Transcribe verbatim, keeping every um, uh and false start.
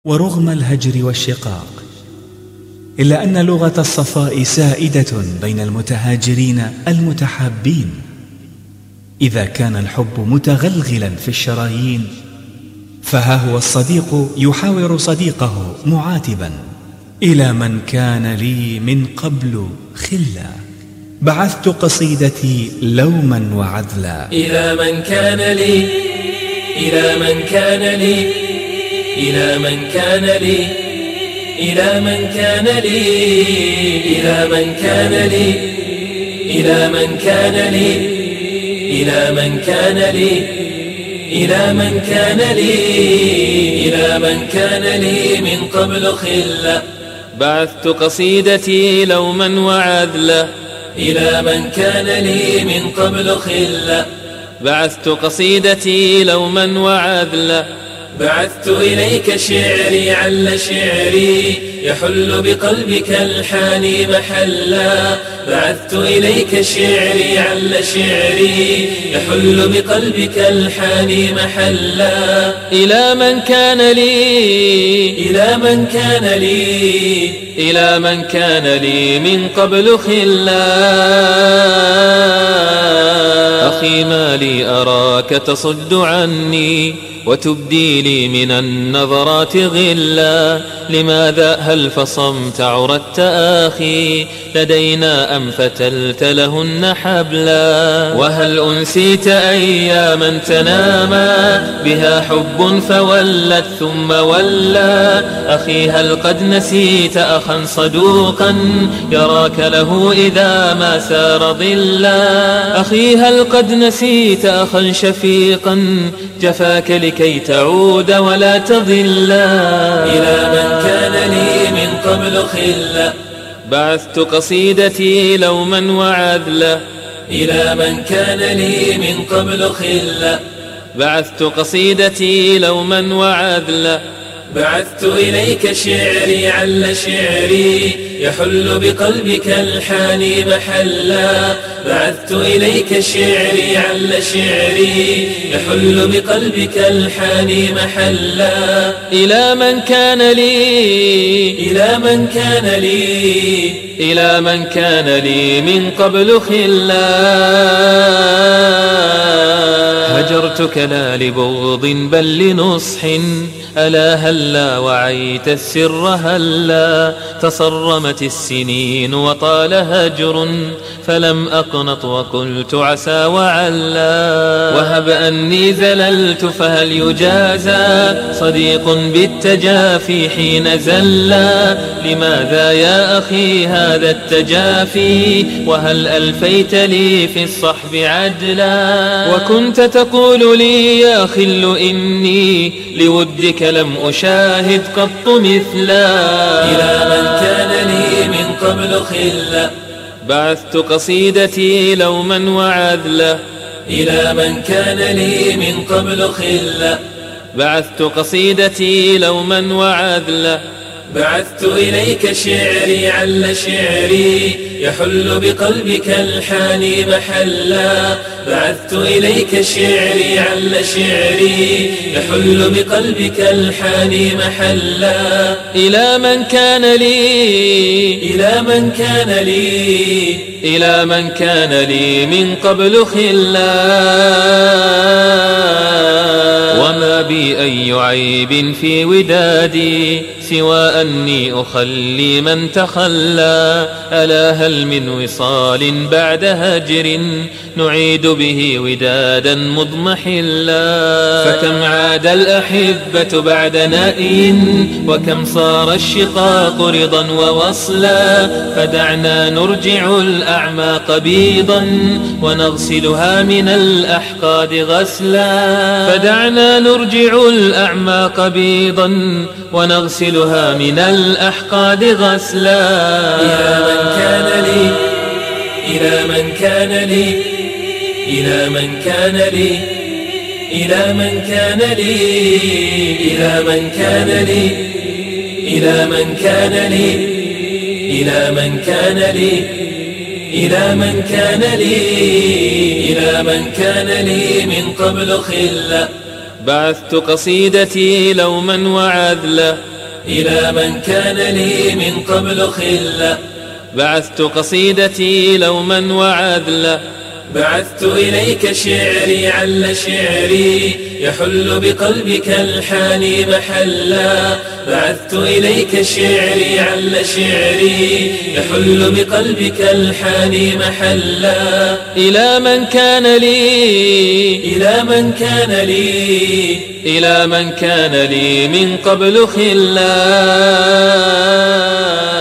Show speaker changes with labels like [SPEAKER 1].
[SPEAKER 1] ورغم الهجر والشقاق، إلا أن لغة الصفاء سائدة بين المتهاجرين المتحابين. إذا كان الحب متغلغلا في الشرايين، فها هو الصديق يحاور صديقه معاتبا: إلى من كان لي من قبل خلا، بعثت قصيدتي لوما وعذلا.
[SPEAKER 2] إلى من كان لي إلى من كان لي إلى من كان لي إلى من كان لي إلى من كان لي إلى من كان لي إلى من كان لي إلى من كان لي إلى من كان لي من قبل خلا، بعثت قصيدتي لوما وعذلا. إلى من كان لي من قبل خلا، بعثت قصيدتي لوما وعذلا. بعثت إليك شعري عل شعري يحل بقلبك الحاني محلا. بعثت إليك شعري عل شعري يحل بقلبك الحاني محلا. إلى من كان لي إلى من كان لي إلى من كان لي من قبل خلا. أخي ما لي أراك تصد عني وتبدي لي من النظرات غلا. لماذا هل فصمت عرضت آخي لدينا أم فتلت لهن حبلا؟ وهل أنسيت أياما تناما بها حب فولت ثم ولا؟ أخي هل قد نسيت أخا صدوقا يراك له إذا ما سار ظلا؟ أخي هل قد نسيت أخا شفيقا جفاك لكي تعود ولا تضلا؟ إلى من كان لي من قبل خلا، بعثت قصيدتي لوما وعذلا. إلى من كان لي من قبل خلا، بعثت قصيدتي لوما وعذلا. بعثت إليك شعري عل شعري يحل بقلبك الحاني محلا. بعثت إليك شعري عل شعري يحل بقلبك الحاني محلا. إلى من كان لي إلى من كان لي إلى من كان لي من قبل خلا. هجرتك لا لبغض بل لنصح، ألا هلا وعيت السر هلا. تصرمت السنين وطال هجر فلم أقنط وقلت عسى وعلا. وهب أني زللت فهل يجازى صديق بالتجافي حين زلا؟ لماذا يا أخي هذا التجافي وهل ألفيت لي في الصحب عدلا؟ وكنت تقول لي يا خل إني لودك لم أشاهد قط مثلا. إلى من كان لي من قبل خلا، بعثت قصيدتي لوما وعذلا. إلى من كان لي من قبل خلا، بعثت قصيدتي لوما وعذلا. بعثت إليك شعري عل شعري يحل بقلبك الحاني محلا. بعثت إليك شعري عل شعري يحل بقلبك الحاني محلا. إلى من كان لي إلى من كان لي إلى من كان لي من قبل خلا. وما بي أي عيب في ودادي سوى أني أخلي من تخلى. ألا هل من وصال بعد هجر نعيد به ودادا مضمحلا؟ فكم عاد الأحبة بعد نائي وكم صار الشقاق رضا ووصلا. فدعنا نرجع الأعماق بيضا ونغسلها من الأحقاد غسلا. فدعنا نرجع الأعماق بيضا ونغسلها من الأحقاد غسلا. إلى من كان لي إلى من كان لي إلى من كان لي إلى من كان لي إلى من كان لي إلى من كان لي إلى من كان لي إلى من كان لي إلى من كان لي من قبل خلا. بعثت قصيدتي لوما وعذلا. إلى من كان لي من قبل خلا. بعثت قصيدتي لوما وعذلا، بعثت إليك شعري عل شعري يحل بقلبك الحاني محلا. بعثت إليك شعري عل شعري يحل بقلبك الحاني محلا. إلى من كان لي إلى من كان لي إلى من كان لي من قبل خلا.